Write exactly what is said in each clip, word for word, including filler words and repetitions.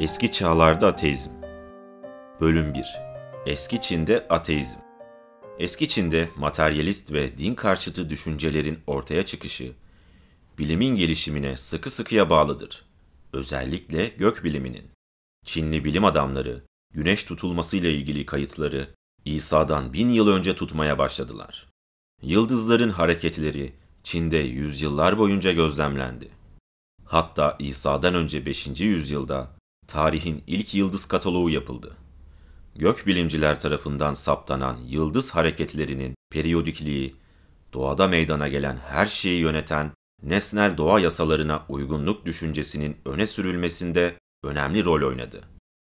Eski Çağlarda Ateizm. Bölüm bir. Eski Çin'de Ateizm. Eski Çin'de materyalist ve din karşıtı düşüncelerin ortaya çıkışı, bilimin gelişimine sıkı sıkıya bağlıdır. Özellikle gök biliminin. Çinli bilim adamları, güneş tutulmasıyla ilgili kayıtları İsa'dan bin yıl önce tutmaya başladılar. Yıldızların hareketleri Çin'de yüzyıllar boyunca gözlemlendi. Hatta İsa'dan önce beşinci yüzyılda tarihin ilk yıldız kataloğu yapıldı. Gökbilimciler tarafından saptanan yıldız hareketlerinin periyodikliği, doğada meydana gelen her şeyi yöneten nesnel doğa yasalarına uygunluk düşüncesinin öne sürülmesinde önemli rol oynadı.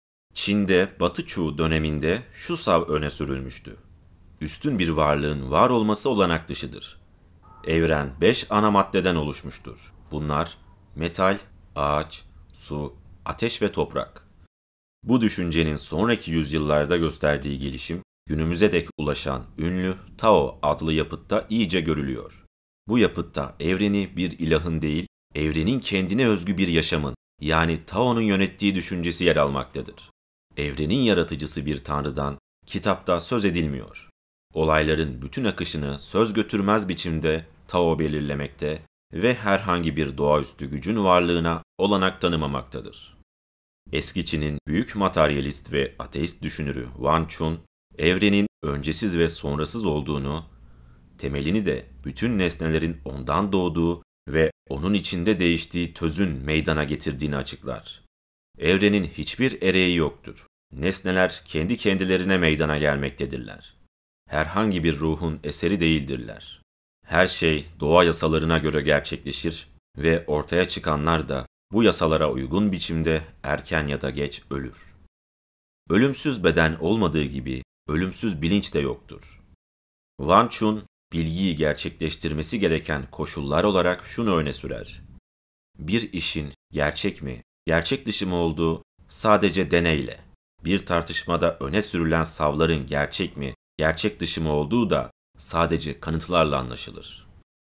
Çin'de Batı Çuğ döneminde şu sav öne sürülmüştü: üstün bir varlığın var olması olanak dışıdır. Evren beş ana maddeden oluşmuştur. Bunlar metal, ağaç, su, ateş ve toprak. Bu düşüncenin sonraki yüzyıllarda gösterdiği gelişim, günümüze dek ulaşan ünlü Tao adlı yapıtta iyice görülüyor. Bu yapıtta evreni bir ilahın değil, evrenin kendine özgü bir yaşamın, yani Tao'nun yönettiği düşüncesi yer almaktadır. Evrenin yaratıcısı bir tanrıdan kitapta söz edilmiyor. Olayların bütün akışını söz götürmez biçimde Tao belirlemekte ve herhangi bir doğaüstü gücün varlığına olanak tanımamaktadır. Eski Çin'in büyük materyalist ve ateist düşünürü Wang Chun, evrenin öncesiz ve sonrasız olduğunu, temelini de bütün nesnelerin ondan doğduğu ve onun içinde değiştiği tözün meydana getirdiğini açıklar. Evrenin hiçbir ereği yoktur. Nesneler kendi kendilerine meydana gelmektedirler. Herhangi bir ruhun eseri değildirler. Her şey doğa yasalarına göre gerçekleşir ve ortaya çıkanlar da bu yasalara uygun biçimde erken ya da geç ölür. Ölümsüz beden olmadığı gibi ölümsüz bilinç de yoktur. Wang Chun, bilgiyi gerçekleştirmesi gereken koşullar olarak şunu öne sürer: bir işin gerçek mi, gerçek dışı mı olduğu sadece deneyle, bir tartışmada öne sürülen savların gerçek mi, gerçek dışı mı olduğu da sadece kanıtlarla anlaşılır.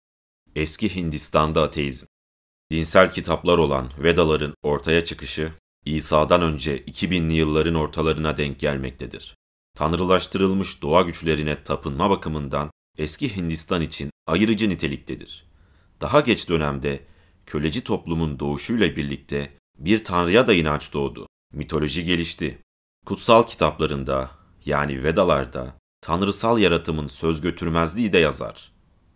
Eski Hindistan'da ateizm. Dinsel kitaplar olan Vedaların ortaya çıkışı, İsa'dan önce iki binli yılların ortalarına denk gelmektedir. Tanrılaştırılmış doğa güçlerine tapınma bakımından eski Hindistan için ayırıcı niteliktedir. Daha geç dönemde köleci toplumun doğuşuyla birlikte bir tanrıya da inanç doğdu. Mitoloji gelişti. Kutsal kitaplarında, yani Vedalarda, tanrısal yaratımın söz götürmezliği de yazar.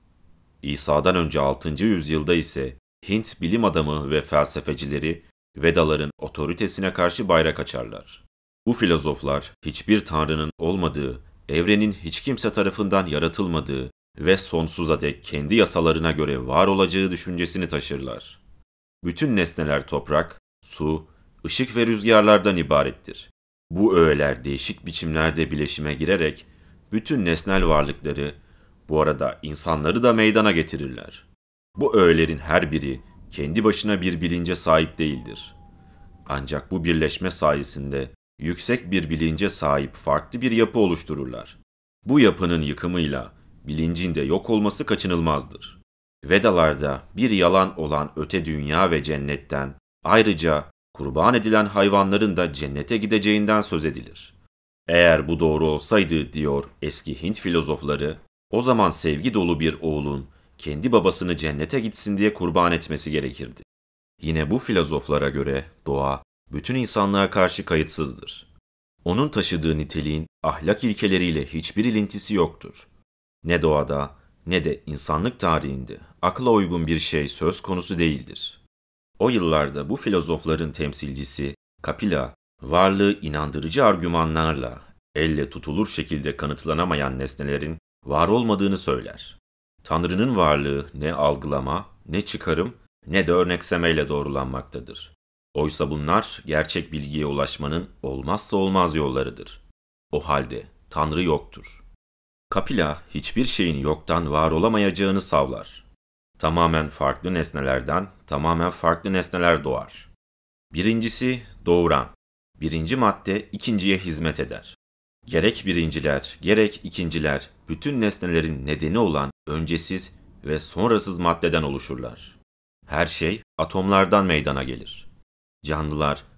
İsa'dan önce altıncı yüzyılda ise Hint bilim adamı ve felsefecileri Vedaların otoritesine karşı bayrak açarlar. Bu filozoflar hiçbir tanrının olmadığı, evrenin hiç kimse tarafından yaratılmadığı ve sonsuza dek kendi yasalarına göre var olacağı düşüncesini taşırlar. Bütün nesneler toprak, su, ışık ve rüzgarlardan ibarettir. Bu öğeler değişik biçimlerde bileşime girerek bütün nesnel varlıkları, bu arada insanları da meydana getirirler. Bu öğelerin her biri kendi başına bir bilince sahip değildir. Ancak bu birleşme sayesinde yüksek bir bilince sahip farklı bir yapı oluştururlar. Bu yapının yıkımıyla bilincin de yok olması kaçınılmazdır. Vedalarda bir yalan olan öte dünya ve cennetten, ayrıca kurban edilen hayvanların da cennete gideceğinden söz edilir. Eğer bu doğru olsaydı, diyor eski Hint filozofları, o zaman sevgi dolu bir oğlun kendi babasını cennete gitsin diye kurban etmesi gerekirdi. Yine bu filozoflara göre doğa bütün insanlığa karşı kayıtsızdır. Onun taşıdığı niteliğin ahlak ilkeleriyle hiçbir ilintisi yoktur. Ne doğada ne de insanlık tarihinde akla uygun bir şey söz konusu değildir. O yıllarda bu filozofların temsilcisi Kapila, varlığı inandırıcı argümanlarla elle tutulur şekilde kanıtlanamayan nesnelerin var olmadığını söyler. Tanrı'nın varlığı ne algılama, ne çıkarım, ne de örneksemeyle doğrulanmaktadır. Oysa bunlar gerçek bilgiye ulaşmanın olmazsa olmaz yollarıdır. O halde Tanrı yoktur. Kapila hiçbir şeyin yoktan var olamayacağını savlar. Tamamen farklı nesnelerden tamamen farklı nesneler doğar. Birincisi doğuran. Birinci madde ikinciye hizmet eder. Gerek birinciler, gerek ikinciler bütün nesnelerin nedeni olan öncesiz ve sonrasız maddeden oluşurlar. Her şey atomlardan meydana gelir. Canlılar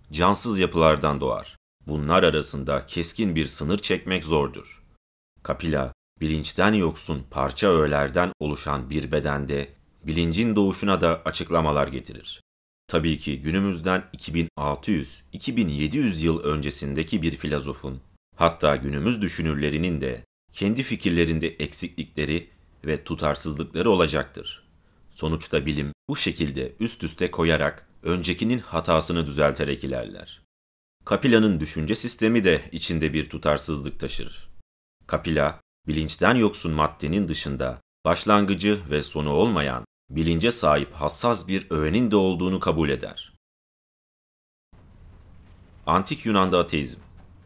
cansız yapılardan doğar. Bunlar arasında keskin bir sınır çekmek zordur. Kapila, bilinçten yoksun parça öğelerden oluşan bir bedende bilincin doğuşuna da açıklamalar getirir. Tabii ki günümüzden iki bin altı yüz - iki bin yedi yüz yıl öncesindeki bir filozofun, hatta günümüz düşünürlerinin de kendi fikirlerinde eksiklikleri ve tutarsızlıkları olacaktır. Sonuçta bilim bu şekilde üst üste koyarak öncekinin hatasını düzelterek ilerler. Kapila'nın düşünce sistemi de içinde bir tutarsızlık taşır. Kapila, bilinçten yoksun maddenin dışında başlangıcı ve sonu olmayan, bilince sahip hassas bir öğenin de olduğunu kabul eder. Antik Yunan'da ateizm.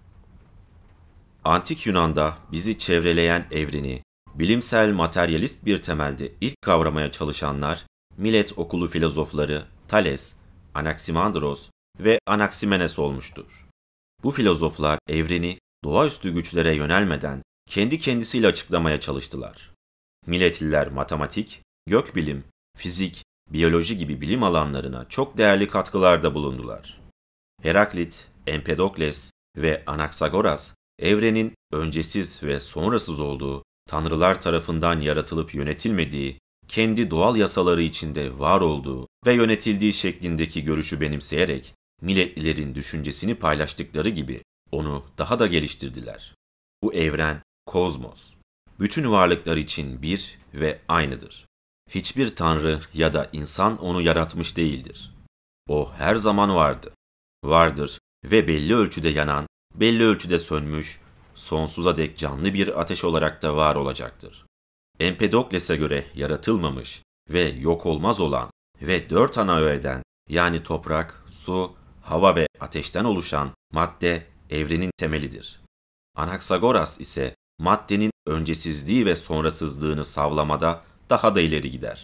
Antik Yunan'da bizi çevreleyen evreni, bilimsel materyalist bir temelde ilk kavramaya çalışanlar, Milet okulu filozofları Thales, Anaximandros ve Anaximenes olmuştur. Bu filozoflar evreni doğaüstü güçlere yönelmeden kendi kendisiyle açıklamaya çalıştılar. Miletliler matematik, gökbilim, fizik, biyoloji gibi bilim alanlarına çok değerli katkılarda bulundular. Heraklit, Empedokles ve Anaksagoras, evrenin öncesiz ve sonrasız olduğu, tanrılar tarafından yaratılıp yönetilmediği, kendi doğal yasaları içinde var olduğu ve yönetildiği şeklindeki görüşü benimseyerek, Miletlilerin düşüncesini paylaştıkları gibi onu daha da geliştirdiler. Bu evren, kozmos, bütün varlıklar için bir ve aynıdır. Hiçbir tanrı ya da insan onu yaratmış değildir. O her zaman vardı, vardır ve belli ölçüde yanan, belli ölçüde sönmüş, sonsuza dek canlı bir ateş olarak da var olacaktır. Empedokles'e göre yaratılmamış ve yok olmaz olan ve dört ana öğeden, yani toprak, su, hava ve ateşten oluşan madde evrenin temelidir. Anaksagoras ise maddenin öncesizliği ve sonrasızlığını savlamada daha da ileri gider.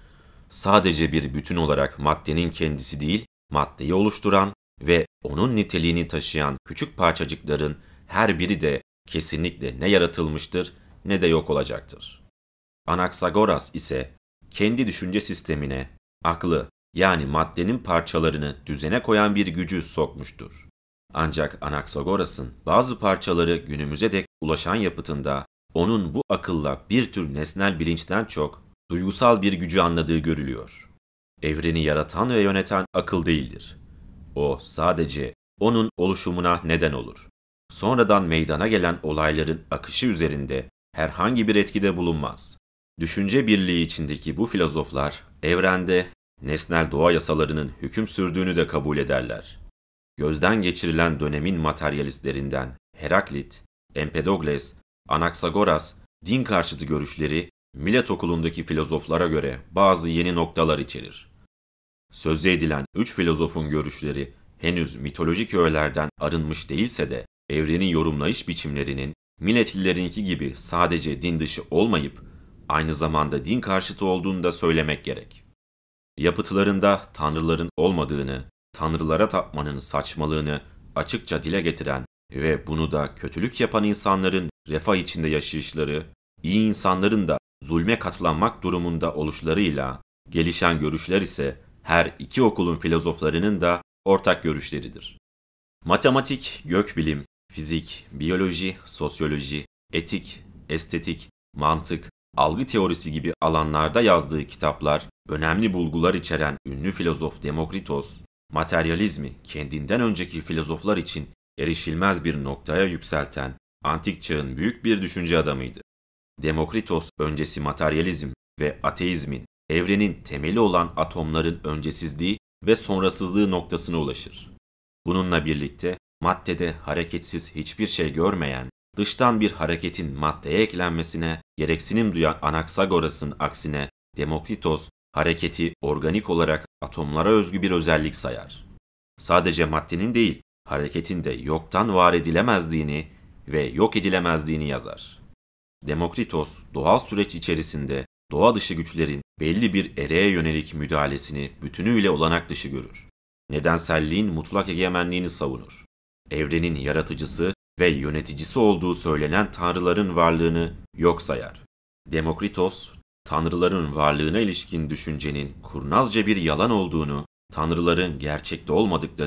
Sadece bir bütün olarak maddenin kendisi değil, maddeyi oluşturan ve onun niteliğini taşıyan küçük parçacıkların her biri de kesinlikle ne yaratılmıştır ne de yok olacaktır. Anaksagoras ise kendi düşünce sistemine aklı, yani maddenin parçalarını düzene koyan bir gücü sokmuştur. Ancak Anaksagoras'ın bazı parçaları günümüze dek ulaşan yapıtında onun bu akılla bir tür nesnel bilinçten çok duygusal bir gücü anladığı görülüyor. Evreni yaratan ve yöneten akıl değildir. O sadece onun oluşumuna neden olur. Sonradan meydana gelen olayların akışı üzerinde herhangi bir etkide bulunmaz. Düşünce birliği içindeki bu filozoflar evrende nesnel doğa yasalarının hüküm sürdüğünü de kabul ederler. Gözden geçirilen dönemin materyalistlerinden Heraklit, Empedokles, Anaksagoras, din karşıtı görüşleri Milet okulundaki filozoflara göre bazı yeni noktalar içerir. Sözü edilen üç filozofun görüşleri henüz mitolojik öğelerden arınmış değilse de evreni yorumlayış biçimlerinin Miletlilerinki gibi sadece din dışı olmayıp aynı zamanda din karşıtı olduğunu da söylemek gerek. Yapıtlarında tanrıların olmadığını, tanrılara tapmanın saçmalığını açıkça dile getiren ve bunu da kötülük yapan insanların refah içinde yaşayışları, iyi insanların da zulme katlanmak durumunda oluşlarıyla gelişen görüşler ise her iki okulun filozoflarının da ortak görüşleridir. Matematik, gökbilim, fizik, biyoloji, sosyoloji, etik, estetik, mantık, algı teorisi gibi alanlarda yazdığı kitaplar, önemli bulgular içeren ünlü filozof Demokritos, materyalizmi kendinden önceki filozoflar için erişilmez bir noktaya yükselten antik çağın büyük bir düşünce adamıydı. Demokritos öncesi materyalizm ve ateizmin evrenin temeli olan atomların öncesizliği ve sonrasızlığı noktasına ulaşır. Bununla birlikte maddede hareketsiz hiçbir şey görmeyen, dıştan bir hareketin maddeye eklenmesine gereksinim duyan Anaksagoras'ın aksine Demokritos hareketi organik olarak atomlara özgü bir özellik sayar. Sadece maddenin değil, hareketin de yoktan var edilemezliğini ve yok edilemezliğini yazar. Demokritos, doğal süreç içerisinde doğa dışı güçlerin belli bir ereğe yönelik müdahalesini bütünüyle olanak dışı görür. Nedenselliğin mutlak egemenliğini savunur. Evrenin yaratıcısı ve yöneticisi olduğu söylenen tanrıların varlığını yok sayar. Demokritos, tanrıların varlığına ilişkin düşüncenin kurnazca bir yalan olduğunu, tanrıların gerçekte olmadıklarını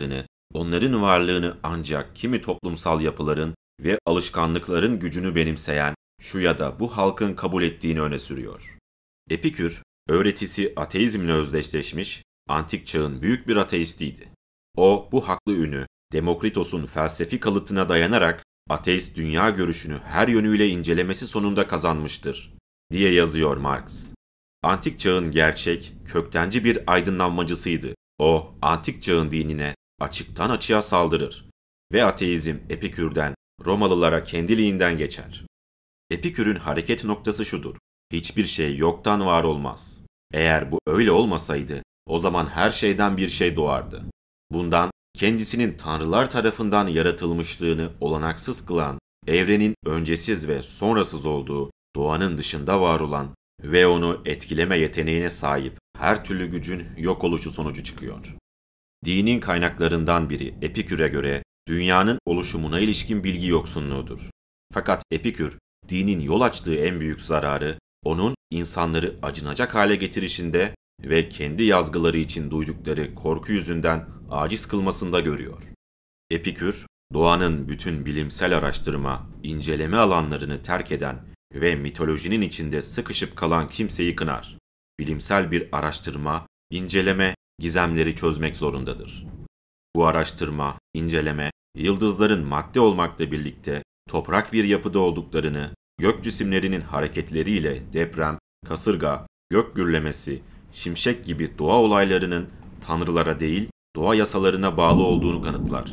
onların varlığını ancak kimi toplumsal yapıların ve alışkanlıkların gücünü benimseyen şu ya da bu halkın kabul ettiğini öne sürüyor. Epikür, öğretisi ateizmle özdeşleşmiş, antik çağın büyük bir ateistiydi. O, bu haklı ünü, Demokritos'un felsefi kalıtına dayanarak ateist dünya görüşünü her yönüyle incelemesi sonunda kazanmıştır, diye yazıyor Marx. Antik çağın gerçek, köktenci bir aydınlanmacısıydı. O, antik çağın dinine açıktan açığa saldırır ve ateizm Epikür'den, Romalılara kendiliğinden geçer. Epikür'ün hareket noktası şudur: hiçbir şey yoktan var olmaz. Eğer bu öyle olmasaydı, o zaman her şeyden bir şey doğardı. Bundan, kendisinin tanrılar tarafından yaratılmışlığını olanaksız kılan, evrenin öncesiz ve sonrasız olduğu, doğanın dışında var olan ve onu etkileme yeteneğine sahip her türlü gücün yok oluşu sonucu çıkıyor. Dinin kaynaklarından biri Epikür'e göre dünyanın oluşumuna ilişkin bilgi yoksunluğudur. Fakat Epikür, dinin yol açtığı en büyük zararı, onun insanları acınacak hale getirişinde ve kendi yazgıları için duydukları korku yüzünden aciz kılmasında görüyor. Epikür, doğanın bütün bilimsel araştırma, inceleme alanlarını terk eden ve mitolojinin içinde sıkışıp kalan kimseyi kınar. Bilimsel bir araştırma, inceleme, gizemleri çözmek zorundadır. Bu araştırma, inceleme, yıldızların madde olmakla birlikte toprak bir yapıda olduklarını, gök cisimlerinin hareketleriyle deprem, kasırga, gök gürlemesi, şimşek gibi doğa olaylarının tanrılara değil, doğa yasalarına bağlı olduğunu kanıtlar.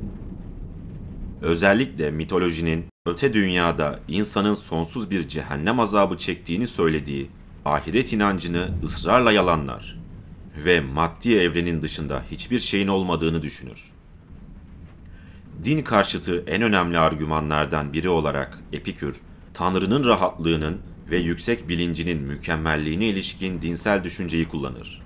Özellikle mitolojinin öte dünyada insanın sonsuz bir cehennem azabı çektiğini söylediği ahiret inancını ısrarla yalanlar ve maddi evrenin dışında hiçbir şeyin olmadığını düşünür. Din karşıtı en önemli argümanlardan biri olarak Epikür, Tanrı'nın rahatlığının ve yüksek bilincinin mükemmelliğine ilişkin dinsel düşünceyi kullanır.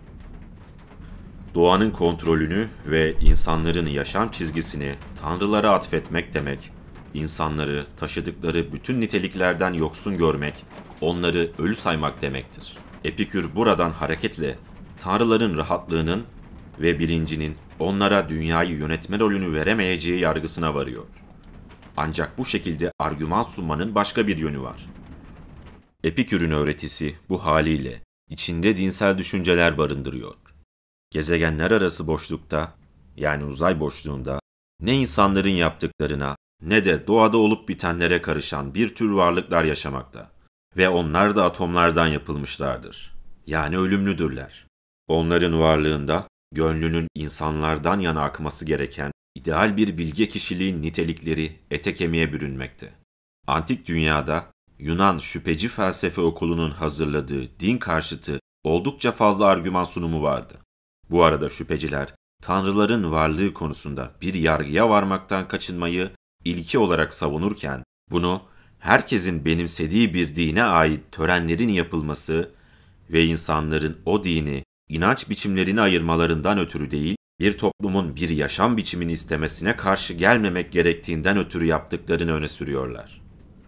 Doğanın kontrolünü ve insanların yaşam çizgisini tanrılara atfetmek demek, insanları taşıdıkları bütün niteliklerden yoksun görmek, onları ölü saymak demektir. Epikür buradan hareketle tanrıların rahatlığının ve bilincinin onlara dünyayı yönetme rolünü veremeyeceği yargısına varıyor. Ancak bu şekilde argüman sunmanın başka bir yönü var. Epikür'ün öğretisi bu haliyle içinde dinsel düşünceler barındırıyor. Gezegenler arası boşlukta, yani uzay boşluğunda, ne insanların yaptıklarına ne de doğada olup bitenlere karışan bir tür varlıklar yaşamakta ve onlar da atomlardan yapılmışlardır. Yani ölümlüdürler. Onların varlığında gönlünün insanlardan yana akması gereken ideal bir bilge kişiliğin nitelikleri ete kemiğe bürünmekte. Antik dünyada Yunan şüpheci felsefe okulunun hazırladığı din karşıtı oldukça fazla argüman sunumu vardı. Bu arada şüpheciler, tanrıların varlığı konusunda bir yargıya varmaktan kaçınmayı ilki olarak savunurken, bunu herkesin benimsediği bir dine ait törenlerin yapılması ve insanların o dini, inanç biçimlerini ayırmalarından ötürü değil, bir toplumun bir yaşam biçimini istemesine karşı gelmemek gerektiğinden ötürü yaptıklarını öne sürüyorlar.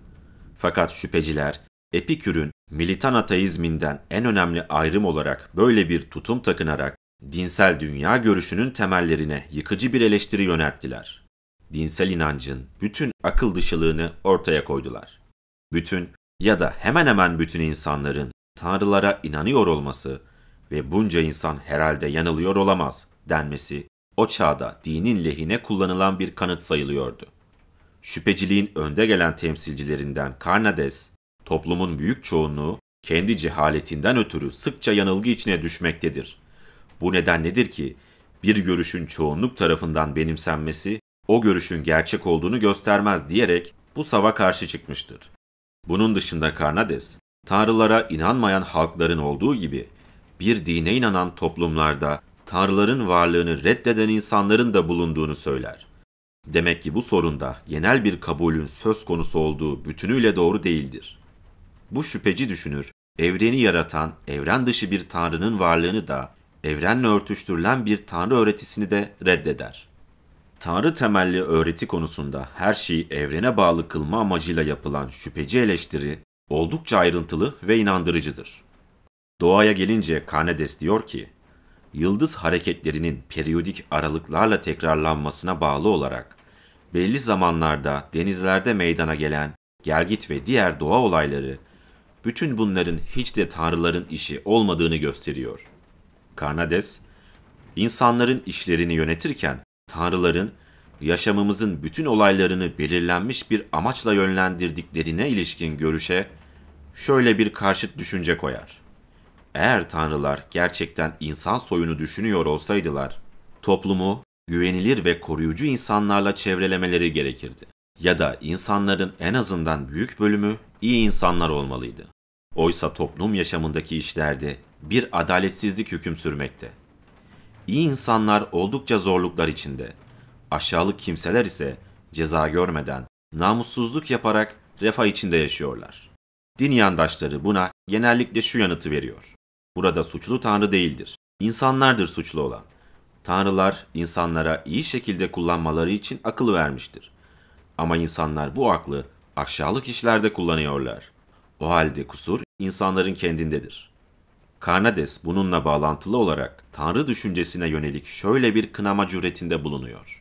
Fakat şüpheciler, Epikür'ün militan ateizminden en önemli ayrım olarak böyle bir tutum takınarak, dinsel dünya görüşünün temellerine yıkıcı bir eleştiri yönelttiler. Dinsel inancın bütün akıl dışılığını ortaya koydular. Bütün ya da hemen hemen bütün insanların tanrılara inanıyor olması ve bunca insan herhalde yanılıyor olamaz denmesi, o çağda dinin lehine kullanılan bir kanıt sayılıyordu. Şüpheciliğin önde gelen temsilcilerinden Karnades, toplumun büyük çoğunluğu kendi cehaletinden ötürü sıkça yanılgı içine düşmektedir. Bu neden nedir ki bir görüşün çoğunluk tarafından benimsenmesi o görüşün gerçek olduğunu göstermez diyerek bu sava karşı çıkmıştır. Bunun dışında Karnades, tanrılara inanmayan halkların olduğu gibi bir dine inanan toplumlarda tanrıların varlığını reddeden insanların da bulunduğunu söyler. Demek ki bu sorunda genel bir kabulün söz konusu olduğu bütünüyle doğru değildir. Bu şüpheci düşünür, evreni yaratan evren dışı bir tanrının varlığını da evrenle örtüştürülen bir tanrı öğretisini de reddeder. Tanrı temelli öğreti konusunda her şeyi evrene bağlı kılma amacıyla yapılan şüpheci eleştiri oldukça ayrıntılı ve inandırıcıdır. Doğaya gelince Karnades diyor ki, yıldız hareketlerinin periyodik aralıklarla tekrarlanmasına bağlı olarak belli zamanlarda denizlerde meydana gelen gelgit ve diğer doğa olayları, bütün bunların hiç de tanrıların işi olmadığını gösteriyor. Karnades, insanların işlerini yönetirken tanrıların yaşamımızın bütün olaylarını belirlenmiş bir amaçla yönlendirdiklerine ilişkin görüşe şöyle bir karşıt düşünce koyar. Eğer tanrılar gerçekten insan soyunu düşünüyor olsaydılar, toplumu güvenilir ve koruyucu insanlarla çevrelemeleri gerekirdi. Ya da insanların en azından büyük bölümü iyi insanlar olmalıydı. Oysa toplum yaşamındaki işlerde bir adaletsizlik hüküm sürmekte. İyi insanlar oldukça zorluklar içinde, aşağılık kimseler ise ceza görmeden, namussuzluk yaparak refah içinde yaşıyorlar. Din yandaşları buna genellikle şu yanıtı veriyor. Burada suçlu Tanrı değildir, insanlardır suçlu olan. Tanrılar insanlara iyi şekilde kullanmaları için akıl vermiştir. Ama insanlar bu aklı aşağılık işlerde kullanıyorlar. O halde kusur insanların kendindedir. Karnades bununla bağlantılı olarak Tanrı düşüncesine yönelik şöyle bir kınama cüretinde bulunuyor.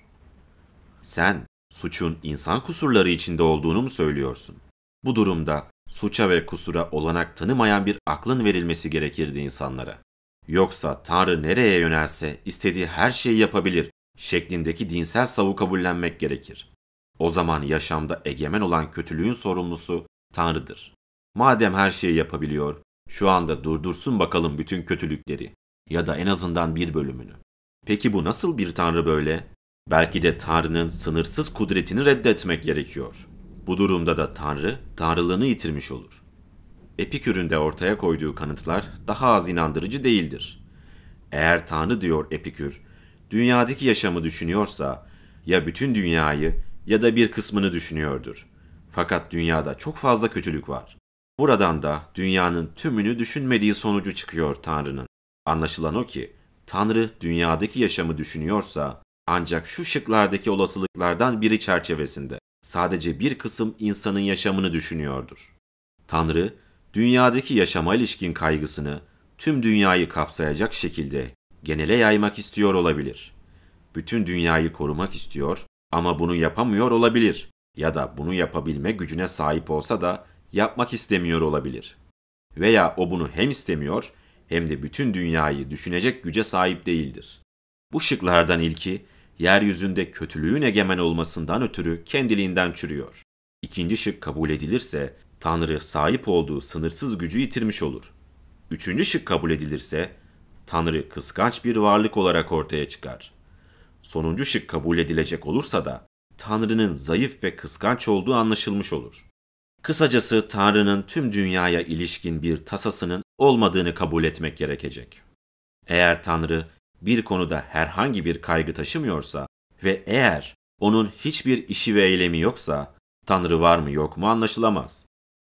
Sen suçun insan kusurları içinde olduğunu mu söylüyorsun? Bu durumda suça ve kusura olanak tanımayan bir aklın verilmesi gerekirdi insanlara. Yoksa Tanrı nereye yönelse istediği her şeyi yapabilir şeklindeki dinsel savu kabullenmek gerekir. O zaman yaşamda egemen olan kötülüğün sorumlusu Tanrı'dır. Madem her şeyi yapabiliyor, şu anda durdursun bakalım bütün kötülükleri ya da en azından bir bölümünü. Peki bu nasıl bir Tanrı böyle? Belki de Tanrı'nın sınırsız kudretini reddetmek gerekiyor. Bu durumda da Tanrı, tanrılığını yitirmiş olur. Epikür'ün de ortaya koyduğu kanıtlar daha az inandırıcı değildir. Eğer Tanrı diyor Epikür, dünyadaki yaşamı düşünüyorsa ya bütün dünyayı ya da bir kısmını düşünüyordur. Fakat dünyada çok fazla kötülük var. Buradan da dünyanın tümünü düşünmediği sonucu çıkıyor Tanrı'nın. Anlaşılan o ki, Tanrı dünyadaki yaşamı düşünüyorsa ancak şu şıklardaki olasılıklardan biri çerçevesinde sadece bir kısım insanın yaşamını düşünüyordur. Tanrı, dünyadaki yaşama ilişkin kaygısını tüm dünyayı kapsayacak şekilde genele yaymak istiyor olabilir. Bütün dünyayı korumak istiyor ama bunu yapamıyor olabilir ya da bunu yapabilme gücüne sahip olsa da yapmak istemiyor olabilir. Veya o bunu hem istemiyor hem de bütün dünyayı düşünecek güce sahip değildir. Bu şıklardan ilki, yeryüzünde kötülüğün egemen olmasından ötürü kendiliğinden çürüyor. İkinci şık kabul edilirse, Tanrı sahip olduğu sınırsız gücü yitirmiş olur. Üçüncü şık kabul edilirse, Tanrı kıskanç bir varlık olarak ortaya çıkar. Sonuncu şık kabul edilecek olursa da, Tanrı'nın zayıf ve kıskanç olduğu anlaşılmış olur. Kısacası Tanrı'nın tüm dünyaya ilişkin bir tasasının olmadığını kabul etmek gerekecek. Eğer Tanrı bir konuda herhangi bir kaygı taşımıyorsa ve eğer onun hiçbir işi ve eylemi yoksa, Tanrı var mı yok mu anlaşılamaz.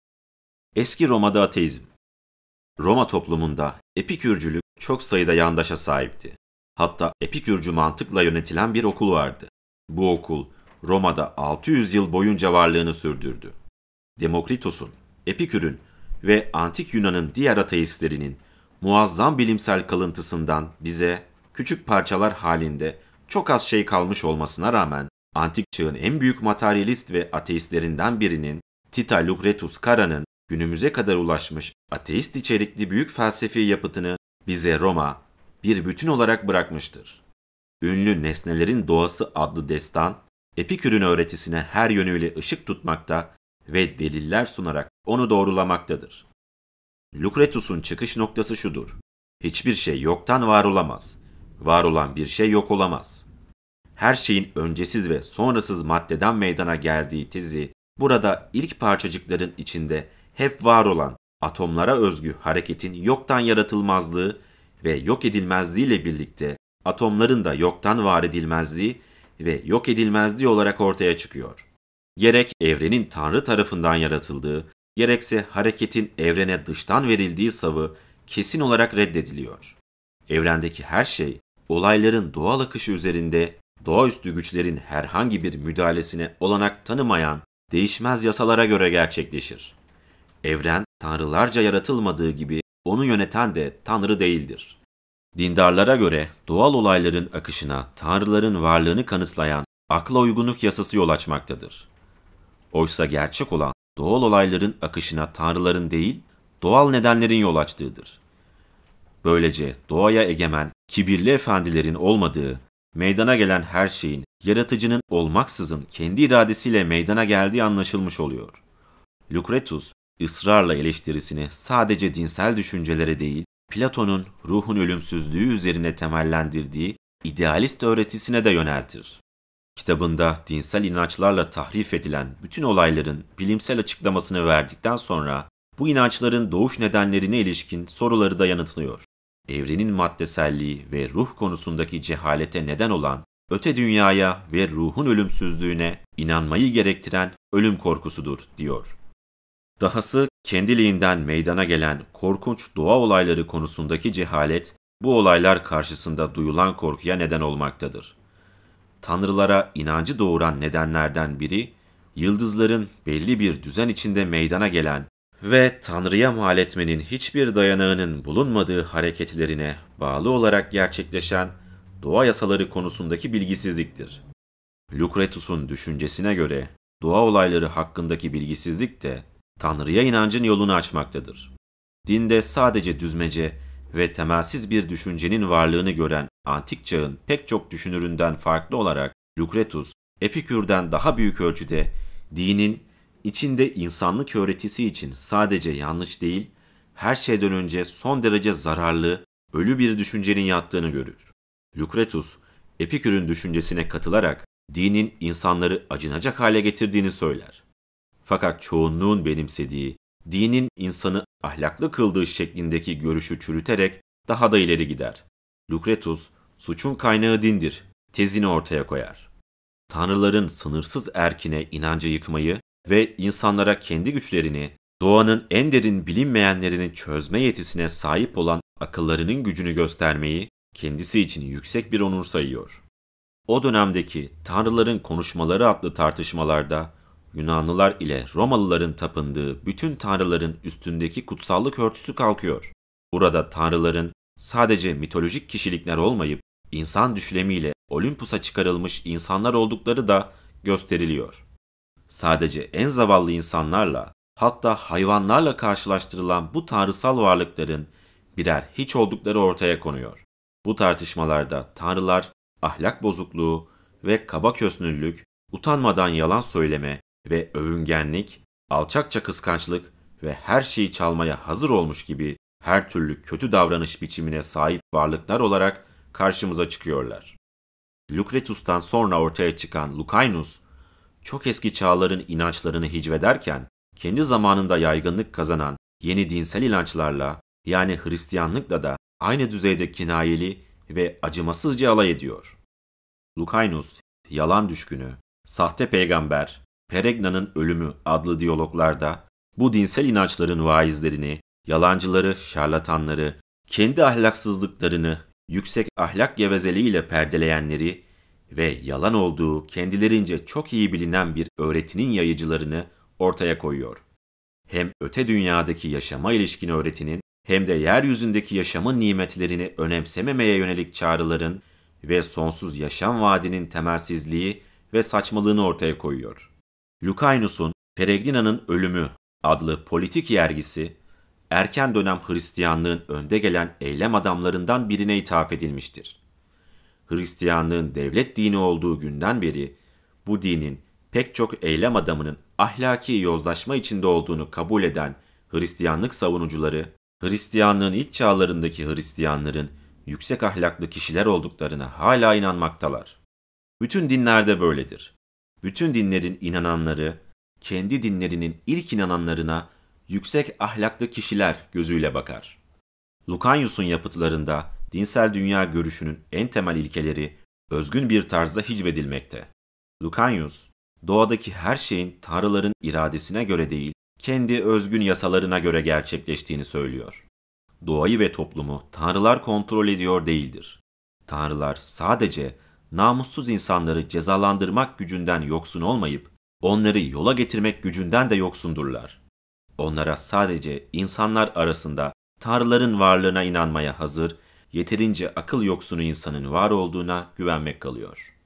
Eski Roma'da ateizm. Roma toplumunda Epikürcülük çok sayıda yandaşa sahipti. Hatta Epikürcü mantıkla yönetilen bir okul vardı. Bu okul Roma'da altı yüz yıl boyunca varlığını sürdürdü. Demokritos'un, Epikür'ün ve Antik Yunan'ın diğer ateistlerinin muazzam bilimsel kalıntısından bize küçük parçalar halinde çok az şey kalmış olmasına rağmen antik çağın en büyük materyalist ve ateistlerinden birinin Tita Lucretius Cara'nın günümüze kadar ulaşmış ateist içerikli büyük felsefi yapıtını bize Roma bir bütün olarak bırakmıştır. Ünlü Nesnelerin Doğası adlı destan, Epikür'ün öğretisine her yönüyle ışık tutmakta ve deliller sunarak onu doğrulamaktadır. Lucretius'un çıkış noktası şudur: hiçbir şey yoktan var olamaz. Var olan bir şey yok olamaz. Her şeyin öncesiz ve sonrasız maddeden meydana geldiği tezi, burada ilk parçacıkların içinde hep var olan atomlara özgü hareketin yoktan yaratılmazlığı ve yok edilmezliği ile birlikte atomların da yoktan var edilmezliği ve yok edilmezliği olarak ortaya çıkıyor. Gerek evrenin Tanrı tarafından yaratıldığı, gerekse hareketin evrene dıştan verildiği savı kesin olarak reddediliyor. Evrendeki her şey, olayların doğal akışı üzerinde doğaüstü güçlerin herhangi bir müdahalesine olanak tanımayan değişmez yasalara göre gerçekleşir. Evren, tanrılarca yaratılmadığı gibi onu yöneten de Tanrı değildir. Dindarlara göre doğal olayların akışına tanrıların varlığını kanıtlayan akla uygunluk yasası yol açmaktadır. Oysa gerçek olan doğal olayların akışına tanrıların değil, doğal nedenlerin yol açtığıdır. Böylece doğaya egemen, kibirli efendilerin olmadığı, meydana gelen her şeyin yaratıcının olmaksızın kendi iradesiyle meydana geldiği anlaşılmış oluyor. Lucretius, ısrarla eleştirisini sadece dinsel düşüncelere değil, Platon'un ruhun ölümsüzlüğü üzerine temellendirdiği idealist öğretisine de yöneltir. Kitabında dinsel inançlarla tahrif edilen bütün olayların bilimsel açıklamasını verdikten sonra bu inançların doğuş nedenlerine ilişkin soruları da yanıtlıyor. Evrenin maddeselliği ve ruh konusundaki cehalete neden olan öte dünyaya ve ruhun ölümsüzlüğüne inanmayı gerektiren ölüm korkusudur, diyor. Dahası kendiliğinden meydana gelen korkunç doğa olayları konusundaki cehalet, bu olaylar karşısında duyulan korkuya neden olmaktadır. Tanrılara inancı doğuran nedenlerden biri, yıldızların belli bir düzen içinde meydana gelen ve Tanrı'ya mal etmenin hiçbir dayanağının bulunmadığı hareketlerine bağlı olarak gerçekleşen doğa yasaları konusundaki bilgisizliktir. Lucretius'un düşüncesine göre doğa olayları hakkındaki bilgisizlik de Tanrı'ya inancın yolunu açmaktadır. Dinde sadece düzmece ve temelsiz bir düşüncenin varlığını gören antik çağın pek çok düşünüründen farklı olarak Lucretius, Epikür'den daha büyük ölçüde dinin içinde insanlık öğretisi için sadece yanlış değil, her şeyden önce son derece zararlı, ölü bir düşüncenin yattığını görür. Lucretius, Epikür'ün düşüncesine katılarak dinin insanları acınacak hale getirdiğini söyler. Fakat çoğunluğun benimsediği, dinin insanı ahlaklı kıldığı şeklindeki görüşü çürüterek daha da ileri gider. Lucretius, suçun kaynağı dindir tezini ortaya koyar. Tanrıların sınırsız erkine inancı yıkmayı ve insanlara kendi güçlerini, doğanın en derin bilinmeyenlerini çözme yetisine sahip olan akıllarının gücünü göstermeyi kendisi için yüksek bir onur sayıyor. O dönemdeki Tanrıların Konuşmaları adlı tartışmalarda Yunanlılar ile Romalıların tapındığı bütün tanrıların üstündeki kutsallık örtüsü kalkıyor. Burada tanrıların sadece mitolojik kişilikler olmayıp insan düşlemiyle Olympus'a çıkarılmış insanlar oldukları da gösteriliyor. Sadece en zavallı insanlarla, hatta hayvanlarla karşılaştırılan bu tanrısal varlıkların birer hiç oldukları ortaya konuyor. Bu tartışmalarda tanrılar ahlak bozukluğu ve kaba kösnüllük, utanmadan yalan söyleme ve övüngenlik, alçakça kıskançlık ve her şeyi çalmaya hazır olmuş gibi her türlü kötü davranış biçimine sahip varlıklar olarak karşımıza çıkıyorlar. Lucretius'tan sonra ortaya çıkan Lucanus, çok eski çağların inançlarını hicvederken, kendi zamanında yaygınlık kazanan yeni dinsel inançlarla, yani Hristiyanlıkla da aynı düzeyde kinayeli ve acımasızca alay ediyor. Lucanus, yalan düşkünü, sahte peygamber, Peregna'nın ölümü adlı diyaloglarda bu dinsel inançların vaizlerini, yalancıları, şarlatanları, kendi ahlaksızlıklarını yüksek ahlak gevezeliğiyle perdeleyenleri ve yalan olduğu kendilerince çok iyi bilinen bir öğretinin yayıcılarını ortaya koyuyor. Hem öte dünyadaki yaşama ilişkin öğretinin hem de yeryüzündeki yaşamın nimetlerini önemsememeye yönelik çağrıların ve sonsuz yaşam vaadinin temelsizliği ve saçmalığını ortaya koyuyor. Lucanus'un Peregrina'nın Ölümü adlı politik yergisi, erken dönem Hristiyanlığın önde gelen eylem adamlarından birine ithaf edilmiştir. Hristiyanlığın devlet dini olduğu günden beri bu dinin pek çok eylem adamının ahlaki yozlaşma içinde olduğunu kabul eden Hristiyanlık savunucuları, Hristiyanlığın ilk çağlarındaki Hristiyanların yüksek ahlaklı kişiler olduklarına hala inanmaktalar. Bütün dinlerde böyledir. Bütün dinlerin inananları, kendi dinlerinin ilk inananlarına yüksek ahlaklı kişiler gözüyle bakar. Lucanius'un yapıtlarında dinsel dünya görüşünün en temel ilkeleri özgün bir tarzda hicvedilmekte. Lucanius, doğadaki her şeyin tanrıların iradesine göre değil, kendi özgün yasalarına göre gerçekleştiğini söylüyor. Doğayı ve toplumu tanrılar kontrol ediyor değildir. Tanrılar sadece namussuz insanları cezalandırmak gücünden yoksun olmayıp, onları yola getirmek gücünden de yoksundurlar. Onlara sadece insanlar arasında tanrıların varlığına inanmaya hazır yeterince akıl yoksunu insanın var olduğuna güvenmek kalıyor.